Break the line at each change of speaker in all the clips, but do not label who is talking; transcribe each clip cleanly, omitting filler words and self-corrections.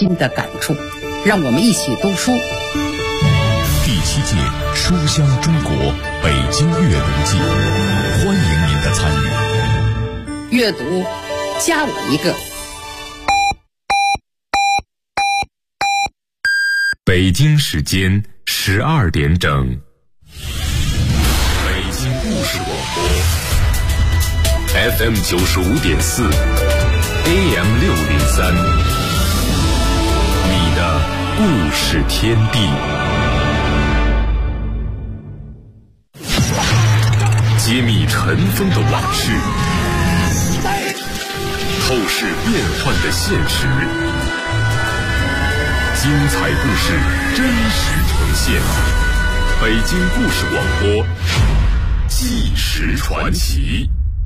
新的感触。让我们一起读书。
第7届书香中国北京阅读季，欢迎您的参与。
阅读，加我一个。
北京时间12点整，北京故事广播 FM 95.4 AM 603，你的故事天地。揭秘尘封的往事，透视变幻的现实，精彩故事真实呈现。北京故事广播，纪实传奇。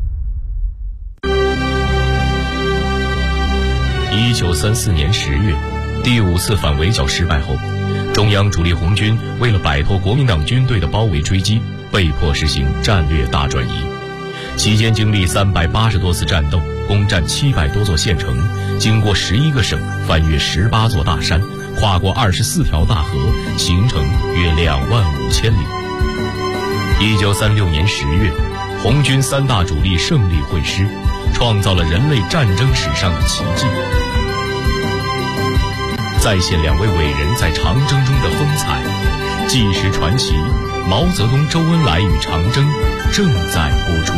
1934年10月，第5次反围剿失败后，中央主力红军为了摆脱国民党军队的包围追击，被迫实行战略大转移。期间经历380多次战斗，攻占700多座县城，经过11个省，翻越18座大山，跨过24条大河，行程约25000里。1936年10月，红军3大主力胜利会师，创造了人类战争史上的奇迹，再现2位伟人在长征中的风采。纪实传奇，毛泽东、周恩来与长征正在播出。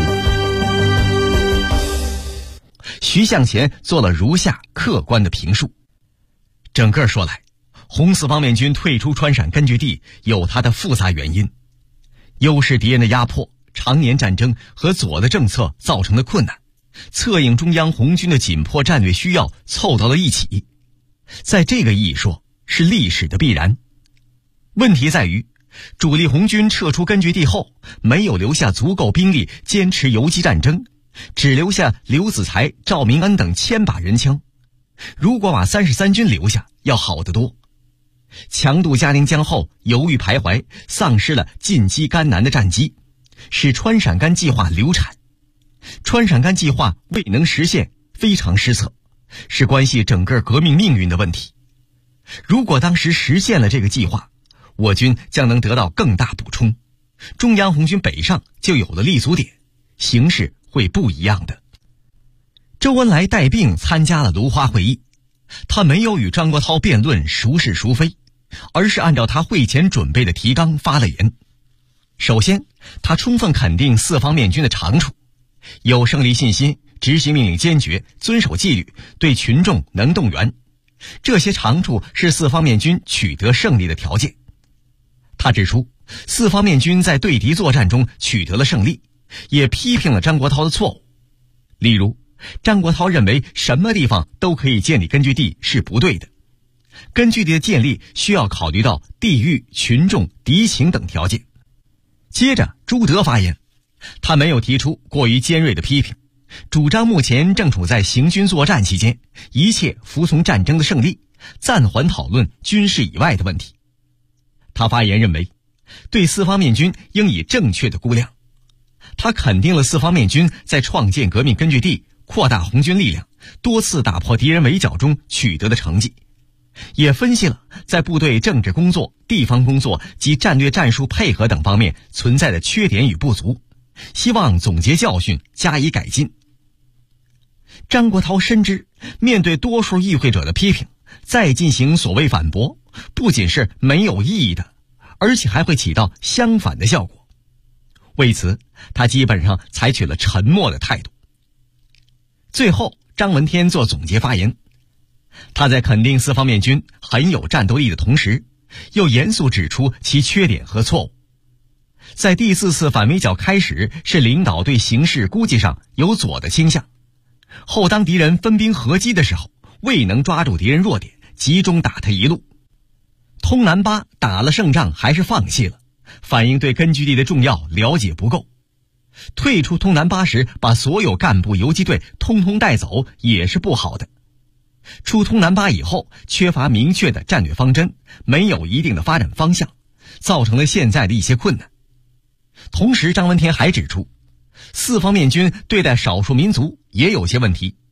徐向前做了如下客观的评述。整个说来，红四方面军退出川陕根据地有它的复杂原因，优势敌人的压迫、常年战争和左的政策造成的困难，策应中央红军的紧迫战略需要凑到了一起，在这个意义说是历史的必然。问题在于，主力红军撤出根据地后，没有留下足够兵力坚持游击战争，只留下刘子才、赵明恩等1000把人枪。如果把33军留下，要好得多。强渡嘉陵江后犹豫徘徊，丧失了进击甘南的战机，使川陕甘计划流产。川陕甘计划未能实现，非常失策，是关系整个革命命运的问题。如果当时实现了这个计划，我军将能得到更大补充，中央红军北上就有了立足点，形势会不一样的。周恩来带病参加了芦花会议，他没有与张国焘辩论孰是孰非，而是按照他会前准备的提纲发了言。首先，他充分肯定四方面军的长处，有胜利信心，执行命令坚决，遵守纪律，对群众能动员，这些长处是四方面军取得胜利的条件。他指出，四方面军在对敌作战中取得了胜利，也批评了张国焘的错误。例如，张国焘认为什么地方都可以建立根据地是不对的，根据地的建立需要考虑到地域、群众、敌情等条件。接着朱德发言，他没有提出过于尖锐的批评，主张目前正处在行军作战期间，一切服从战争的胜利，暂缓讨论军事以外的问题。他发言认为，对四方面军应以正确的估量。他肯定了四方面军在创建革命根据地、扩大红军力量、多次打破敌人围剿中取得的成绩，也分析了在部队政治工作、地方工作及战略战术配合等方面存在的缺点与不足，希望总结教训，加以改进。张国焘深知，面对多数与会者的批评，再进行所谓反驳，不仅是没有意义的，而且还会起到相反的效果。为此，他基本上采取了沉默的态度。最后，张闻天做总结发言，他在肯定四方面军很有战斗力的同时，又严肃指出其缺点和错误。在第4次反围剿开始是领导对形势估计上有左的倾向，后当敌人分兵合击的时候，未能抓住敌人弱点，集中打他一路。通南巴打了胜仗还是放弃了，反映对根据地的重要了解不够。退出通南巴时把所有干部游击队通通带走也是不好的。出通南巴以后，缺乏明确的战略方针，没有一定的发展方向，造成了现在的一些困难。同时，张闻天还指出，四方面军对待少数民族也有些问题。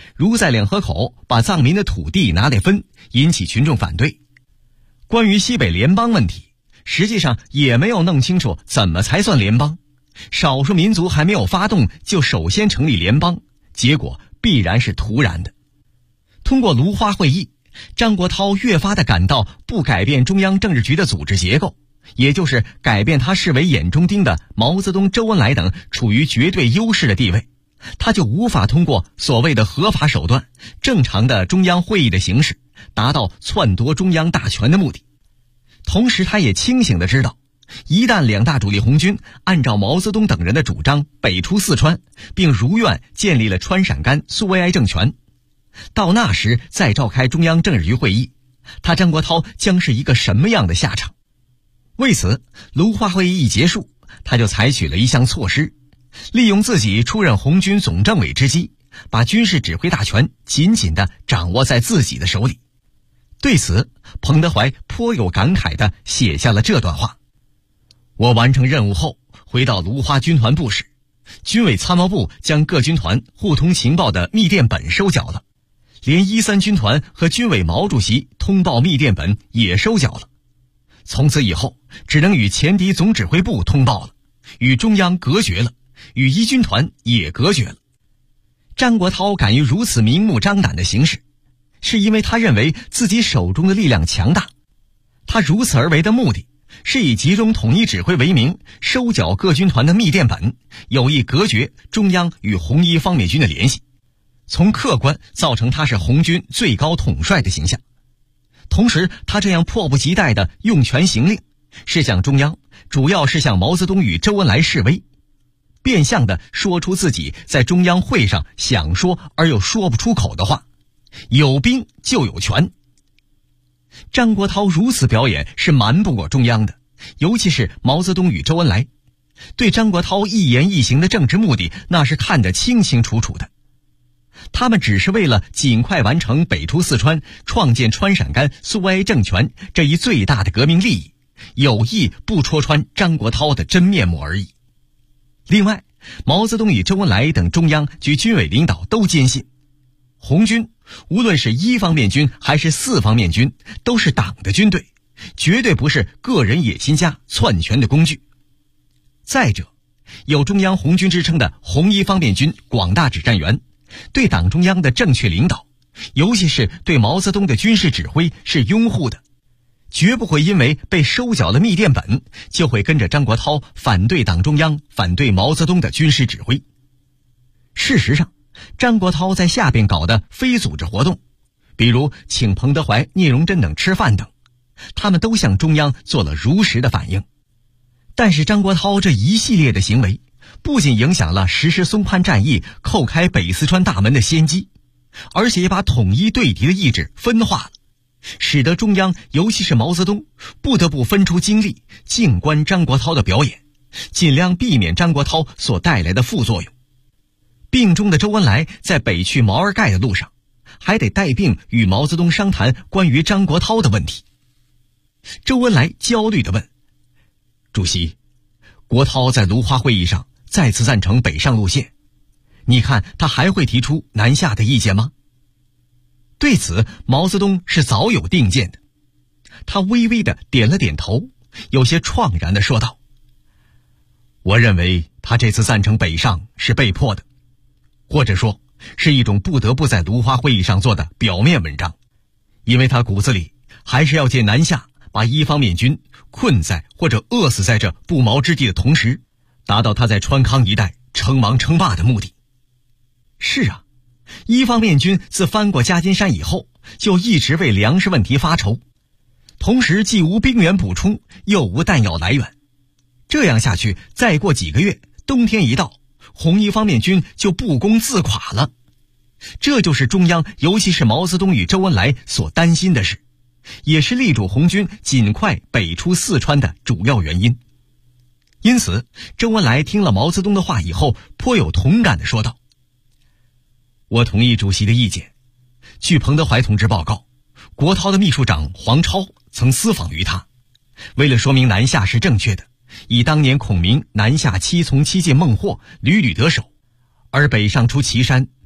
如在两河口把藏民的土地拿来分，引起群众反对。关于西北联邦问题，实际上也没有弄清楚怎么才算联邦，少数民族还没有发动就首先成立联邦，结果必然是徒然的。通过芦花会议，张国焘越发地感到不改变中央政治局的组织结构，也就是改变他视为眼中钉的毛泽东、周恩来等处于绝对优势的地位，他就无法通过所谓的合法手段、正常的中央会议的形式达到篡夺中央大权的目的。同时他也清醒地知道，一旦两大主力红军按照毛泽东等人的主张北出四川，并如愿建立了川陕甘苏维埃政权，到那时再召开中央政治局会议，他张国焘将是一个什么样的下场？为此，芦花会议一结束，他就采取了一项措施，利用自己出任红军总政委之机，把军事指挥大权紧紧地掌握在自己的手里。对此，彭德怀颇有感慨地写下了这段话：我完成任务后，回到芦花军团部时，军委参谋部将各军团互通情报的密电本收缴了，连13军团和军委毛主席通报密电本也收缴了。从此以后，只能与前敌总指挥部通报了，与中央隔绝了，与一军团也隔绝了。张国焘敢于如此明目张胆的行事，是因为他认为自己手中的力量强大。他如此而为的目的，是以集中统一指挥为名，收缴各军团的密电本，有意隔绝中央与红一方面军的联系，从客观造成他是红军最高统帅的形象。同时，他这样迫不及待地用权行令，是向中央，主要是向毛泽东与周恩来示威，变相地说出自己在中央会上想说而又说不出口的话：有兵就有权。张国焘如此表演是瞒不过中央的，尤其是毛泽东与周恩来，对张国焘一言一行的政治目的那是看得清清楚楚的。他们只是为了尽快完成北出四川、创建川陕甘苏维埃政权这一最大的革命利益，有意不戳穿张国焘的真面目而已。另外，毛泽东与周恩来等中央及军委领导都坚信，红军无论是一方面军还是四方面军，都是党的军队，绝对不是个人野心家篡权的工具。再者，有中央红军之称的红一方面军广大指战员，对党中央的正确领导，尤其是对毛泽东的军事指挥是拥护的，绝不会因为被收缴了密电本，就会跟着张国焘反对党中央、反对毛泽东的军事指挥。事实上，张国焘在下边搞的非组织活动，比如请彭德怀、聂荣臻等吃饭等，他们都向中央做了如实的反应。但是张国焘这一系列的行为，不仅影响了实施松潘战役、叩开北四川大门的先机，而且也把统一对敌的意志分化了，使得中央尤其是毛泽东不得不分出精力静观张国焘的表演，尽量避免张国焘所带来的副作用。病中的周恩来在北去毛尔盖的路上，还得带病与毛泽东商谈关于张国焘的问题。周恩来焦虑地问：主席，国焘在芦花会议上再次赞成北上路线，你看他还会提出南下的意见吗？对此，毛泽东是早有定见的，他微微地点了点头，有些怆然地说道：我认为他这次赞成北上是被迫的，或者说是一种不得不在芦花会议上做的表面文章，因为他骨子里还是要借南下把一方面军困在或者饿死在这不毛之地的同时，达到他在川康一带称王称霸的目的。是啊，一方面军自翻过夹金山以后，就一直为粮食问题发愁，同时既无兵源补充，又无弹药来源。这样下去，再过几个月，冬天一到，红一方面军就不攻自垮了。这就是中央，尤其是毛泽东与周恩来所担心的事，也是力主红军尽快北出四川的主要原因。因此，周恩来听了毛泽东的话以后，颇有同感地说道：我同意主席的意见。据彭德怀同志报告，国焘的秘书长黄超曾私访于他，为了说明南下是正确的，以当年孔明南下7从7进孟获屡屡得手，而北上出岐山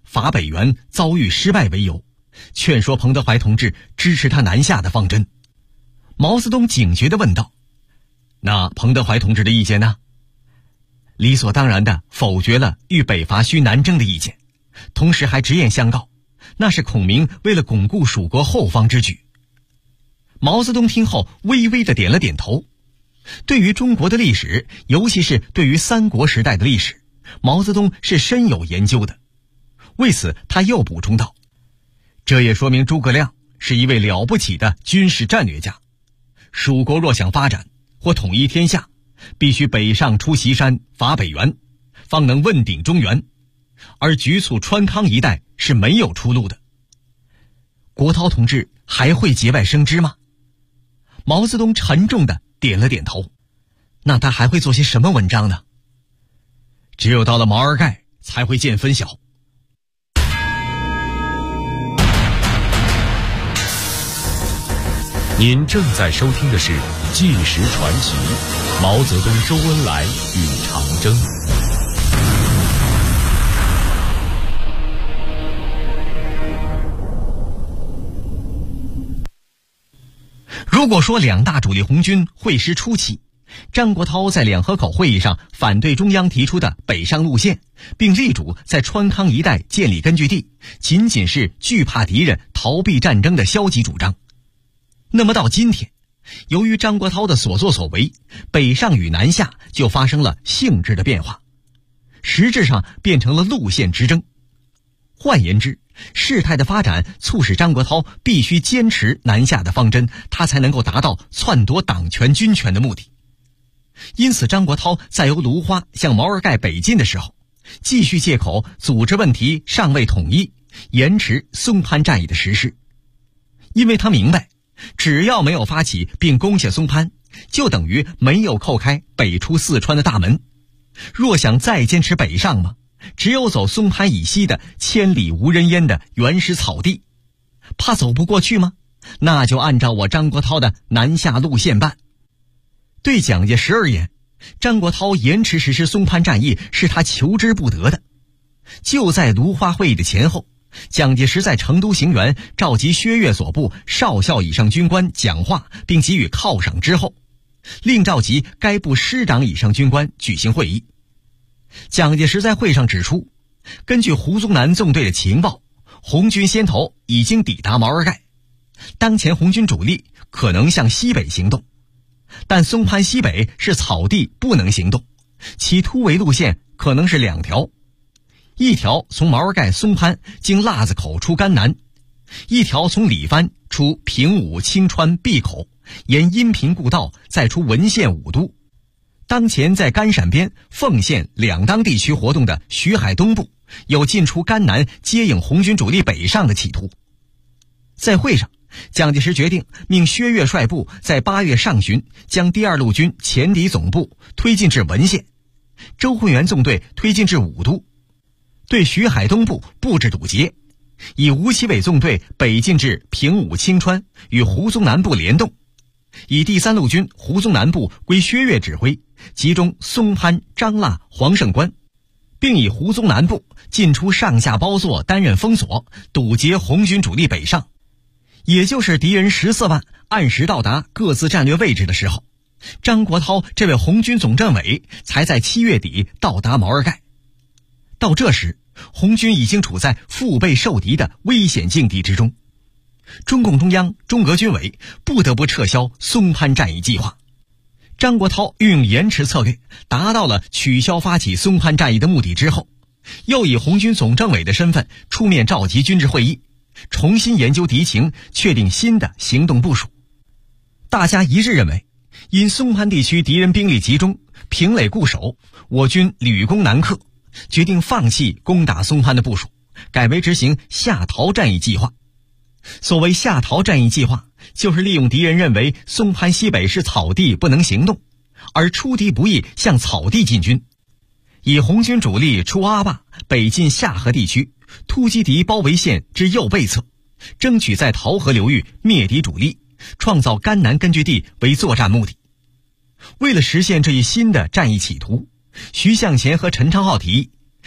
法北原遭遇失败为由，劝说彭德怀同志支持他南下的方针。毛泽东警觉地问道：那彭德怀同志的意见呢？理所当然地否决了豫北伐需南征的意见，同时还直言相告，那是孔明为了巩固蜀国后方之举。毛泽东听后微微地点了点头。对于中国的历史，尤其是对于三国时代的历史，毛泽东是深有研究的。为此他又补充道：这也说明诸葛亮是一位了不起的军事战略家。蜀国若想发展或统一天下，必须北上出祁山，伐北原，方能问鼎中原，而局促川康一带是没有出路的。国焘同志还会节外生枝吗？毛泽东沉重地点了点头。那他还会做些什么文章呢？只有到了毛尔盖才会见分晓。
您正在收听的是《纪实传奇》，毛泽东、周恩来与长征。
如果说两大主力红军会师初期，张国焘在两河口会议上反对中央提出的北上路线，并力主在川康一带建立根据地，仅仅是惧怕敌人、逃避战争的消极主张。那么到今天，由于张国焘的所作所为，北上与南下就发生了性质的变化，实质上变成了路线之争。换言之，事态的发展促使张国焘必须坚持南下的方针，他才能够达到篡夺党权军权的目的。因此张国焘在由芦花向毛尔盖北进的时候，继续借口组织问题尚未统一，延迟松潘战役的实施。因为他明白，只要没有发起并攻下松潘，就等于没有扣开北出四川的大门。若想再坚持北上嘛，只有走松潘以西的千里无人烟的原始草地。怕走不过去吗？那就按照我张国焘的南下路线办。对蒋介石而言，张国焘延迟实施松潘战役是他求之不得的。就在芦花会议的前后，蒋介石在成都行辕召集薛岳所部少校以上军官讲话并给予犒赏之后，另召集该部师长以上军官举行会议。蒋介石在会上指出，根据胡宗南纵队的情报，红军先头已经抵达毛尔盖，当前红军主力可能向西北行动，但松潘西北是草地，不能行动，其突围路线可能是两条，一条从毛尔盖松潘经腊子口出甘南，一条从里番出平武清川闭口，沿阴平故道再出文县武都。当前在甘陕边凤县两当地区活动的徐海东部有进出甘南接应红军主力北上的企图。在会上，蒋介石决定命薛岳率部在8月上旬将第2路军前敌总部推进至文县，周浑元纵队推进至武都，对徐海东部布置堵截，以吴奇伟纵队北进至平武清川，与胡宗南部联动，以第3路军胡宗南部归薛岳指挥，集中松潘、张腊、黄胜关，并以胡宗南部进出上下包座担任封锁，堵截红军主力北上。也就是敌人14万按时到达各自战略位置的时候，张国焘这位红军总政委才在7月底到达毛尔盖。到这时，红军已经处在腹背受敌的危险境地之中，中共中央、中革军委不得不撤销松潘战役计划。张国焘运用延迟策略，达到了取消发起松潘战役的目的之后，又以红军总政委的身份出面召集军事会议，重新研究敌情，确定新的行动部署。大家一致认为，因松潘地区敌人兵力集中，平垒固守，我军屡攻难克，决定放弃攻打松潘的部署，改为执行下逃战役计划。所谓下逃战役计划，就是利用敌人认为松潘西北是草地不能行动，而出敌不意向草地进军，以红军主力出阿坝北进下河地区，突击敌包围线之右背侧，争取在桃河流域灭敌主力，创造甘南根据地为作战目的。为了实现这一新的战役企图，徐向前和陈昌浩提议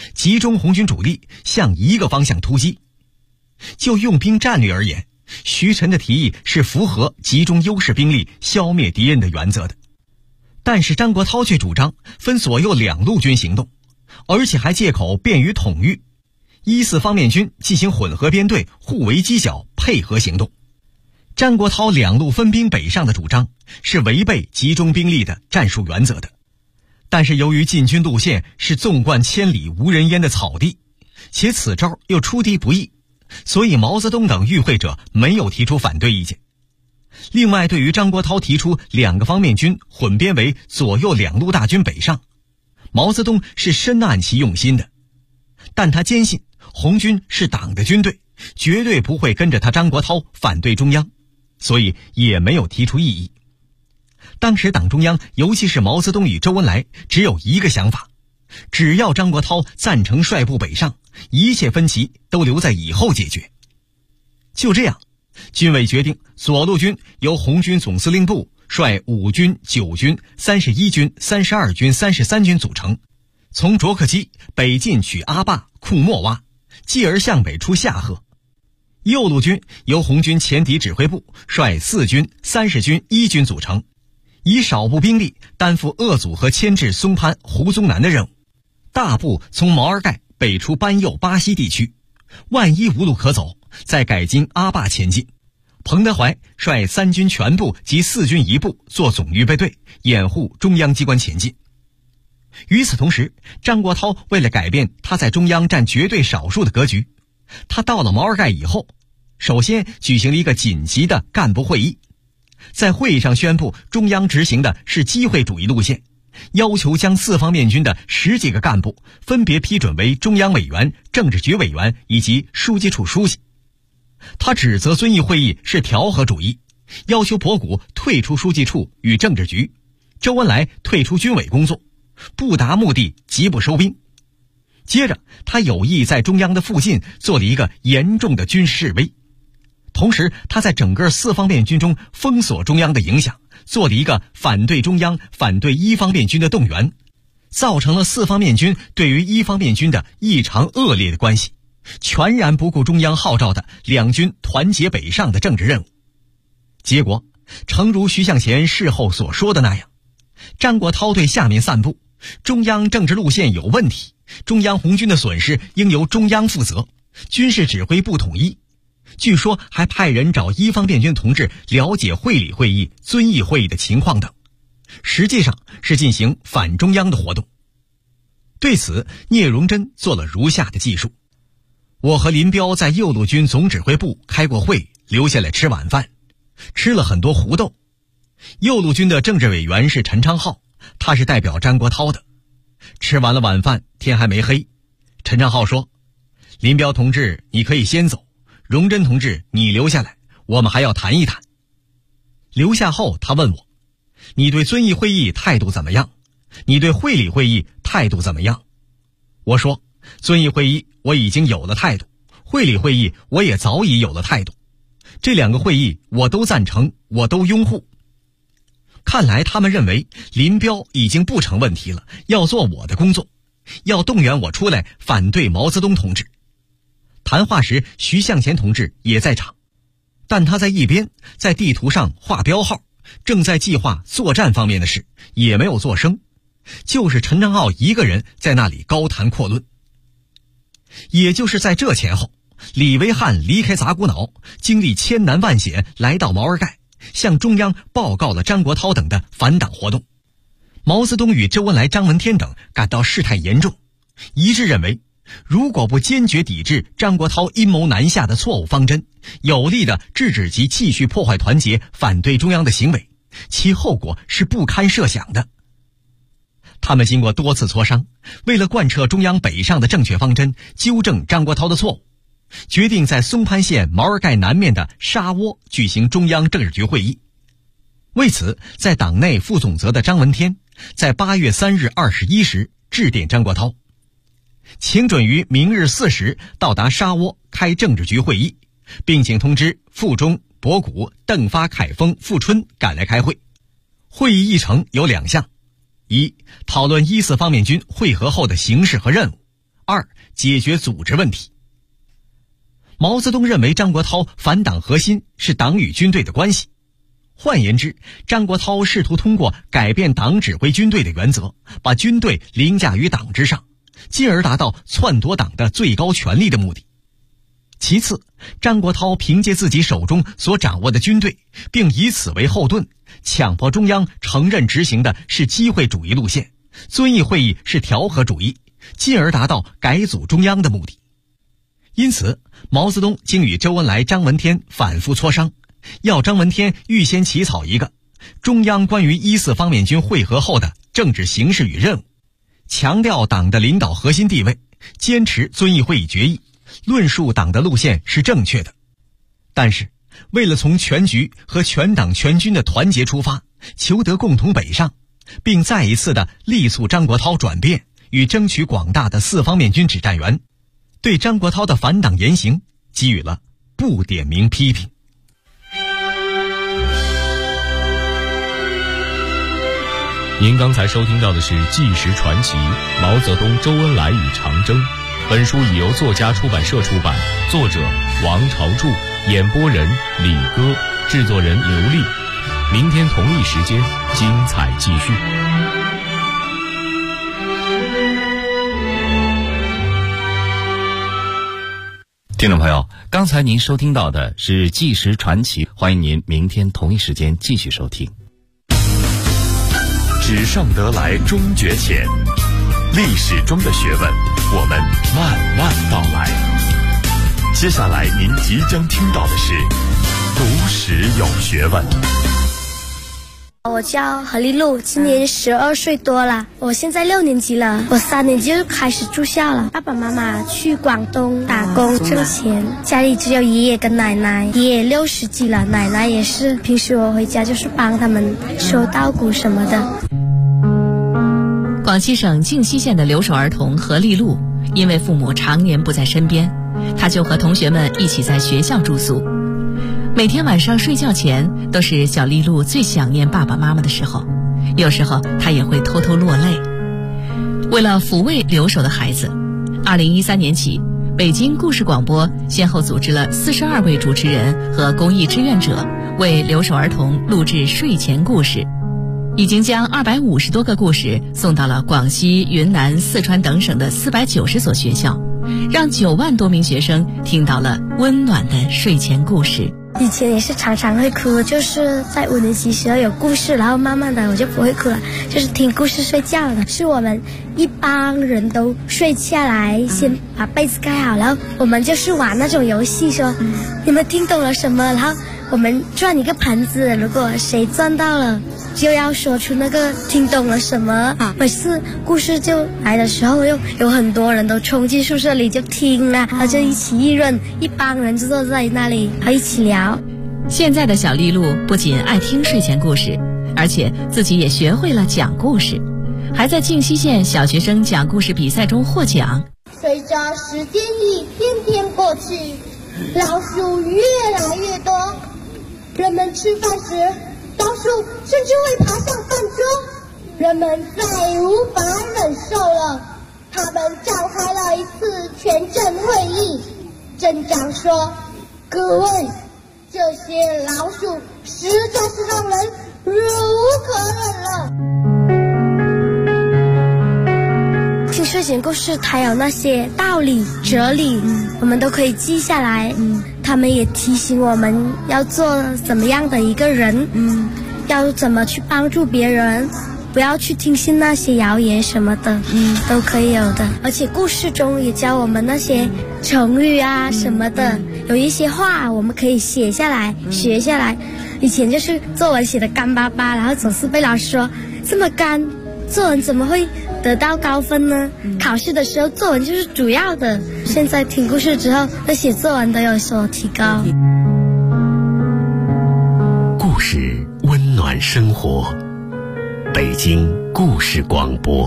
集中红军主力向一个方向突击。就用兵战略而言，徐晨的提议是符合集中优势兵力消灭敌人的原则的。但是张国焘却主张分左右两路军行动，而且还借口便于统御，1、4方面军进行混合编队，互为犄角，配合行动。张国焘两路分兵北上的主张是违背集中兵力的战术原则的。但是由于进军路线是纵贯千里无人烟的草地，且此招又出敌不易，所以毛泽东等与会者没有提出反对意见。另外，对于张国焘提出2个方面军混编为左右两路大军北上，毛泽东是深谙其用心的，但他坚信红军是党的军队，绝对不会跟着他张国焘反对中央，所以也没有提出异议。当时党中央，尤其是毛泽东与周恩来，只有一个想法，只要张国焘赞成率部北上，一切分歧都留在以后解决。就这样，军委决定左路军由红军总司令部率5军、9军、31军、32军、33军组成，从卓克基北进取阿坝、库莫洼，继而向北出下河。右路军由红军前敌指挥部率4军、30军、1军组成，以少部兵力担负鄂阻和牵制松潘、胡宗南的任务，大部从毛尔盖北出班右、巴西地区，万一无路可走，再改经阿坝前进。彭德怀率3军全部及4军一部做总预备队，掩护中央机关前进。与此同时，张国焘为了改变他在中央占绝对少数的格局，他到了毛尔盖以后，首先举行了一个紧急的干部会议，在会议上宣布中央执行的是机会主义路线，要求将4方面军的10几个干部分别批准为中央委员、政治局委员以及书记处书记。他指责遵义会议是调和主义，要求博古退出书记处与政治局，周恩来退出军委工作，不达目的即不收兵。接着他有意在中央的附近做了一个严重的军事示威，同时他在整个4方面军中封锁中央的影响，做了一个反对中央、反对1方面军的动员，造成了4方面军对于1方面军的异常恶劣的关系，全然不顾中央号召的两军团结北上的政治任务。结果诚如徐向前事后所说的那样，张国焘对下面散布中央政治路线有问题，中央红军的损失应由中央负责，军事指挥不统一，据说还派人找1方面军同志了解会理会议、遵义会议的情况等，实际上是进行反中央的活动。对此，聂荣臻做了如下的记述：我和林彪在右路军总指挥部开过会，留下来吃晚饭，吃了很多胡豆。右路军的政治委员是陈昌浩，他是代表张国焘的。吃完了晚饭，天还没黑，陈昌浩说：林彪同志你可以先走，荣臻同志你留下来，我们还要谈一谈。留下后他问我：你对遵义会议态度怎么样？你对会理会议态度怎么样？我说：遵义会议我已经有了态度，会理会议我也早已有了态度，这2个会议我都赞成，我都拥护。看来他们认为林彪已经不成问题了，要做我的工作，要动员我出来反对毛泽东同志。谈话时，徐向前同志也在场，但他在一边在地图上画标号，正在计划作战方面的事，也没有作声，就是陈昌浩一个人在那里高谈阔论。也就是在这前后，李维汉离开杂谷岛，经历千难万险来到毛尔盖，向中央报告了张国焘等的反党活动。毛泽东与周恩来、张闻天等感到事态严重，一致认为如果不坚决抵制张国焘阴谋南下的错误方针，有力地制止其继续破坏团结、反对中央的行为，其后果是不堪设想的。他们经过多次磋商，为了贯彻中央北上的正确方针，纠正张国焘的错误，决定在松潘县毛尔盖南面的沙窝举行中央政治局会议。为此，在党内副总责的张闻天在8月3日21时致电张国焘，请准于明日4时到达沙窝开政治局会议，并请通知傅忠、博古、邓发、凯丰、傅春赶来开会。会议议程有2项：一、讨论1、4方面军会合后的形势和任务； 2、解决组织问题。毛泽东认为张国焘反党核心是党与军队的关系。换言之，张国焘试图通过改变党指挥军队的原则，把军队凌驾于党之上，进而达到篡夺党的最高权力的目的。其次，张国焘凭借自己手中所掌握的军队，并以此为后盾，强迫中央承认执行的是机会主义路线，遵义会议是调和主义，进而达到改组中央的目的。因此，毛泽东经与周恩来、张闻天反复磋商，要张闻天预先起草一个中央关于14方面军会合后的政治形势与任务，强调党的领导核心地位，坚持遵义会议决议，论述党的路线是正确的。但是，为了从全局和全党全军的团结出发，求得共同北上，并再一次的力促张国焘转变与争取广大的4方面军指战员，对张国焘的反党言行给予了不点名批评。
您刚才收听到的是《纪实传奇：毛泽东、周恩来与长征》。本书已由作家出版社出版，作者王朝柱，演播人李歌，制作人刘丽。明天同一时间，精彩继续。
听众朋友，刚才您收听到的是《纪实传奇》，欢迎您明天同一时间继续收听。
纸上得来终觉浅，历史中的学问，我们慢慢道来。接下来您即将听到的是读史有学问。
我叫何丽露，今年12岁多了，我现在6年级了，我3年级就开始住校了。爸爸妈妈去广东打工挣钱，家里只有爷爷跟奶奶，爷爷60几了，奶奶也是，平时我回家就是帮他们收稻谷什么的。
广西省靖西县的留守儿童何丽露，因为父母常年不在身边，她就和同学们一起在学校住宿。每天晚上睡觉前，都是小丽露最想念爸爸妈妈的时候，有时候她也会偷偷落泪。为了抚慰留守的孩子，2013年起，北京故事广播先后组织了42位主持人和公益志愿者，为留守儿童录制睡前故事，已经将250多个故事送到了广西、云南、四川等省的490所学校，让9万多名学生听到了温暖的睡前故事。
以前也是常常会哭，就是在5年级时候有故事，然后慢慢的我就不会哭了，就是听故事睡觉了。是我们一帮人都睡下来，先把被子盖好，然后我们就是玩那种游戏，说你们听懂了什么，然后我们转一个盘子，如果谁转到了就要说出那个听懂了什么。每次故事就来的时候，又有很多人都冲进宿舍里就听了，然后就一起议论，一帮人就坐在那里然后一起聊。
现在的小丽露不仅爱听睡前故事，而且自己也学会了讲故事，还在靖西县小学生讲故事比赛中获奖。
随着时间一天天过去，老鼠越来越多，人们吃饭时老鼠甚至会爬上饭桌，人们再无法忍受了，他们召开了一次全镇会议。镇长说：“各位，这些老鼠实在是让人忍无可忍了。”
听睡前故事，它有那些道理、哲理，我们都可以记下来。他们也提醒我们要做怎么样的一个人，要怎么去帮助别人，不要去听信那些谣言什么的，都可以有的。而且故事中也教我们那些成语啊什么的，有一些话我们可以写下来、学下来。以前就是作文写的干巴巴，然后总是被老师说这么干，作文怎么会得到高分呢？考试的时候作文就是主要的。现在听故事之后，那写作文都有所提高。
故事温暖生活，北京故事广播。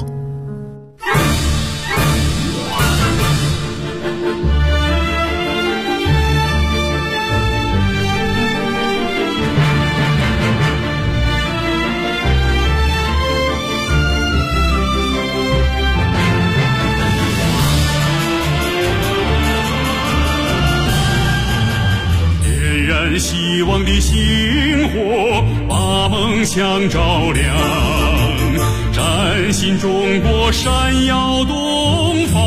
梦想照亮，崭新中国闪耀东方，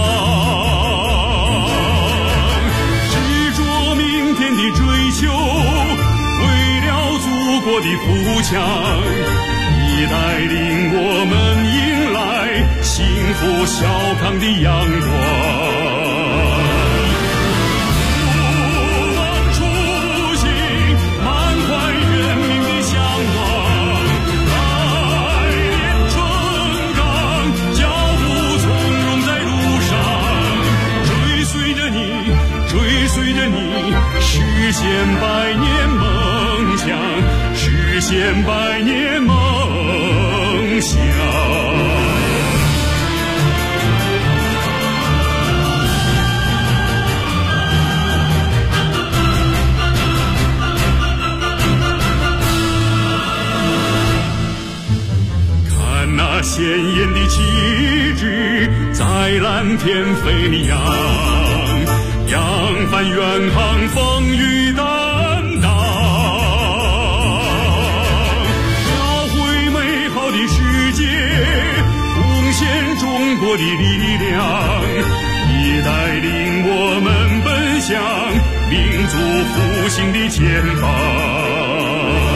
执着明天的追求，为了祖国的富强，你带领我们迎来幸福小康的阳光。实现百年梦想，实现百年梦想。看那鲜艳的旗帜在蓝天飞扬，扬帆远航，风雨担当，描绘美好的世界，贡献中国的力量。你带领我们奔向民族复兴的前方。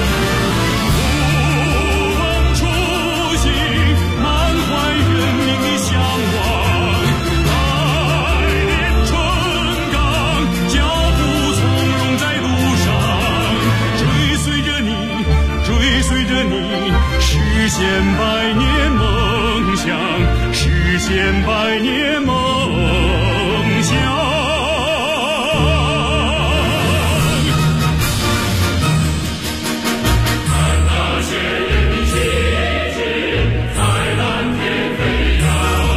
实现百年梦想，实现百年梦想。看那鲜艳的旗帜在蓝天飞扬，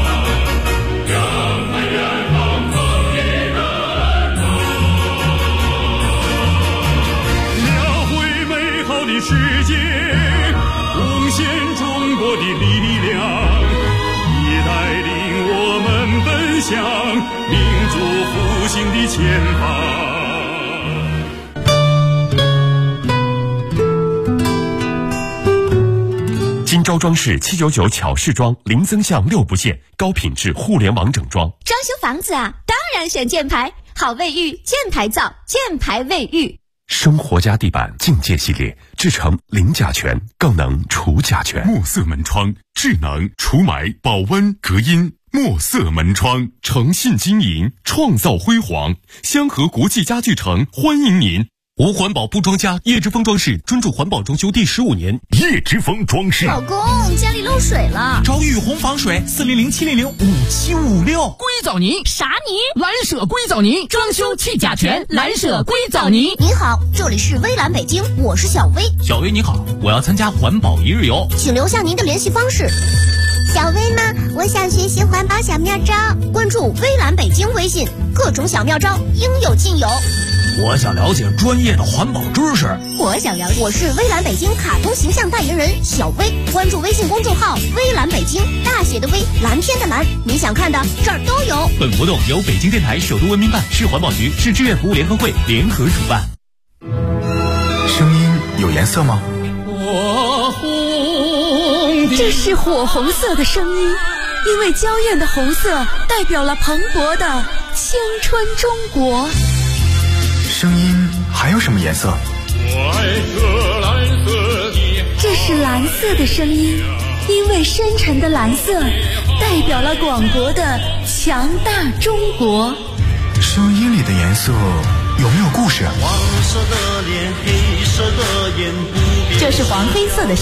扬帆远航，风雨担当，描绘美好的世界，贡献中国的力量。你带领我们奔向民族复兴的前方。
金招装饰799巧饰装，零增项6不限，高品质互联网整装。
装修房子啊，当然选箭牌，好卫浴，箭牌造，箭牌卫浴。
生活家地板境界系列，制成零甲醛，更能除甲醛。墨色门窗，智能除霾、保温、隔音。墨色门窗，诚信经营，创造辉煌。香河国际家具城欢迎您。无环保不装家，叶之峰装饰专注环保装修第15年。叶之峰装饰。
老公，家里漏水了，
找雨虹防水，400-700-5756。
硅藻泥
啥泥？
蓝舍硅藻泥，装修去甲醛，蓝舍硅藻泥。
你好，这里是微蓝北京，我是小薇。
小薇你好，我要参加环保一日游，
请留下您的联系方式。
小薇吗？我想学习环保小妙招，
关注微蓝北京微信，各种小妙招应有尽有。
我想了解专业的环保知识。
我是微蓝北京卡通形象代言人小薇，关注微信公众号微蓝北京，大写的微，蓝天的蓝，你想看的这儿都有。
本活动由北京电台首都文明办、市环保局、市志愿服务联合会联合主办。
声音有颜色吗？
这是火红色的声音，因为娇艳的红色代表了蓬勃的青春中国。
声音还有什么颜色？
这是蓝色的声音，因为深沉的蓝色代表了广博的强大中国。
声音里的颜色有没有故事？
这是黄黑色的